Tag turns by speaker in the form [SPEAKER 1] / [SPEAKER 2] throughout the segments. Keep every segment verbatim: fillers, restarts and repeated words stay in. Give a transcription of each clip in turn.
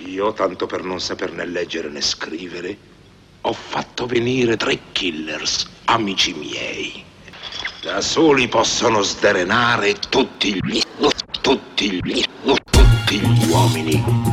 [SPEAKER 1] Io, tanto per non saper né leggere né scrivere, ho fatto venire tre killers, amici miei. Da soli possono sderenare tutti gli... tutti gli... tutti gli uomini.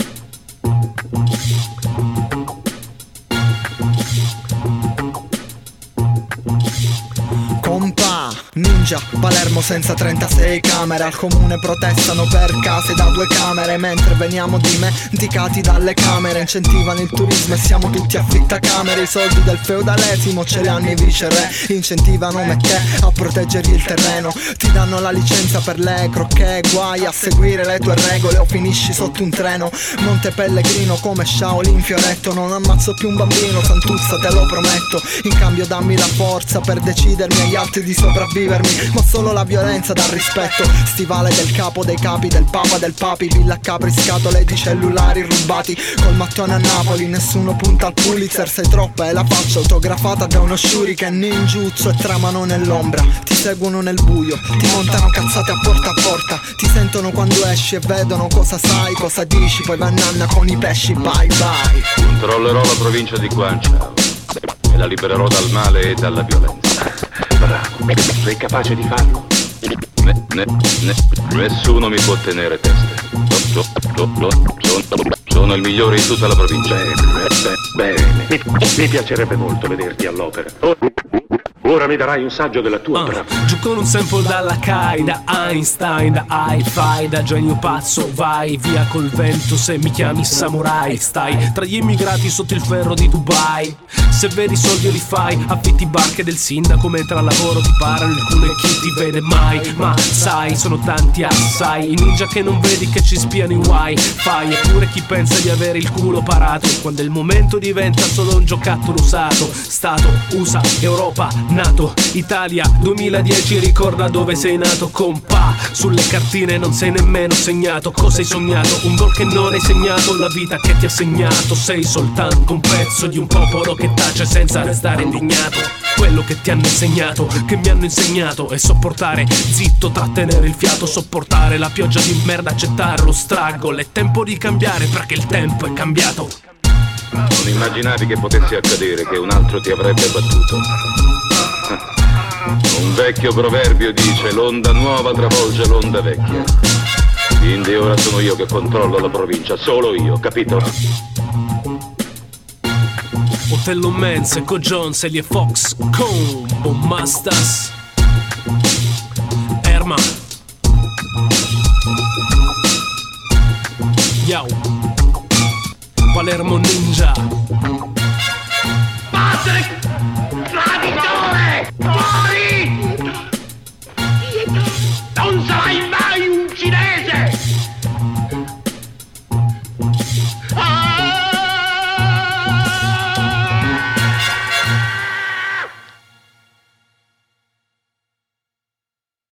[SPEAKER 2] Ninja, Palermo senza trentasei camere. Al comune protestano per case da due camere, mentre veniamo dimenticati dalle camere. Incentivano il turismo e siamo tutti affittacamere. I soldi del feudalesimo ce li hanno i viceré. Incentivano me che a proteggergli il terreno. Ti danno la licenza per le crocche. Guai a seguire le tue regole o finisci sotto un treno. Monte Pellegrino come Shaolin Fioretto. Non ammazzo più un bambino, Santuzza te lo prometto. In cambio dammi la forza per decidermi agli altri di sopravvivere, ma solo la violenza dà rispetto. Stivale del capo dei capi, del papa del papi. Villa Capri, scatole di cellulari rubati. Col mattone a Napoli, nessuno punta al Pulitzer. Sei troppa e la faccia autografata da uno shuriken ninjutsu. E tramano nell'ombra, ti seguono nel buio, ti montano cazzate a porta a porta. Ti sentono quando esci e vedono cosa sai, cosa dici. Poi va nanna con i pesci, bye bye.
[SPEAKER 3] Controllerò la provincia di Guancia e la libererò dal male e dalla violenza.
[SPEAKER 4] Bravo, sei capace di farlo?
[SPEAKER 3] Ne, ne, ne, nessuno mi può tenere teste. So, so, so, so, sono il migliore in tutta la provincia.
[SPEAKER 4] Bene, bene. Mi, mi piacerebbe molto vederti all'opera. Oh, ora mi darai un saggio della tua
[SPEAKER 5] uh,
[SPEAKER 4] bravura.
[SPEAKER 5] Giù con un sample dalla Kai, da Einstein, da hi-fi, da genio pazzo. Vai via col vento se mi chiami samurai. Stai tra gli immigrati sotto il ferro di Dubai. Se vedi soldi li fai, affitti barche del sindaco mentre al lavoro ti parano il culo e chi ti vede mai. Ma sai, sono tanti assai i ninja che non vedi che ci spiano in wifi. Eppure chi pensa di avere il culo parato quando il momento diventa solo un giocattolo usato. Stato, U S A, Europa, NATO, Italia, duemiladieci, ricorda dove sei nato, compà. Sulle cartine non sei nemmeno segnato cosa hai sognato, un gol che non hai segnato, la vita che ti ha segnato. Sei soltanto un pezzo di un popolo che tace senza restare indignato. Quello che ti hanno insegnato, che mi hanno insegnato, è sopportare zitto, trattenere il fiato, sopportare la pioggia di merda, accettare lo struggle. È tempo di cambiare perché il tempo è cambiato.
[SPEAKER 3] Non immaginavi che potesse accadere, che un altro ti avrebbe battuto. Un vecchio proverbio dice: l'onda nuova travolge l'onda vecchia. Quindi ora sono io che controllo la provincia, solo io, capito?
[SPEAKER 5] Otello Man, Seco Jones, Elie Fox, Combo Mastas, Erma, Yao, Palermo Ninja, Patrick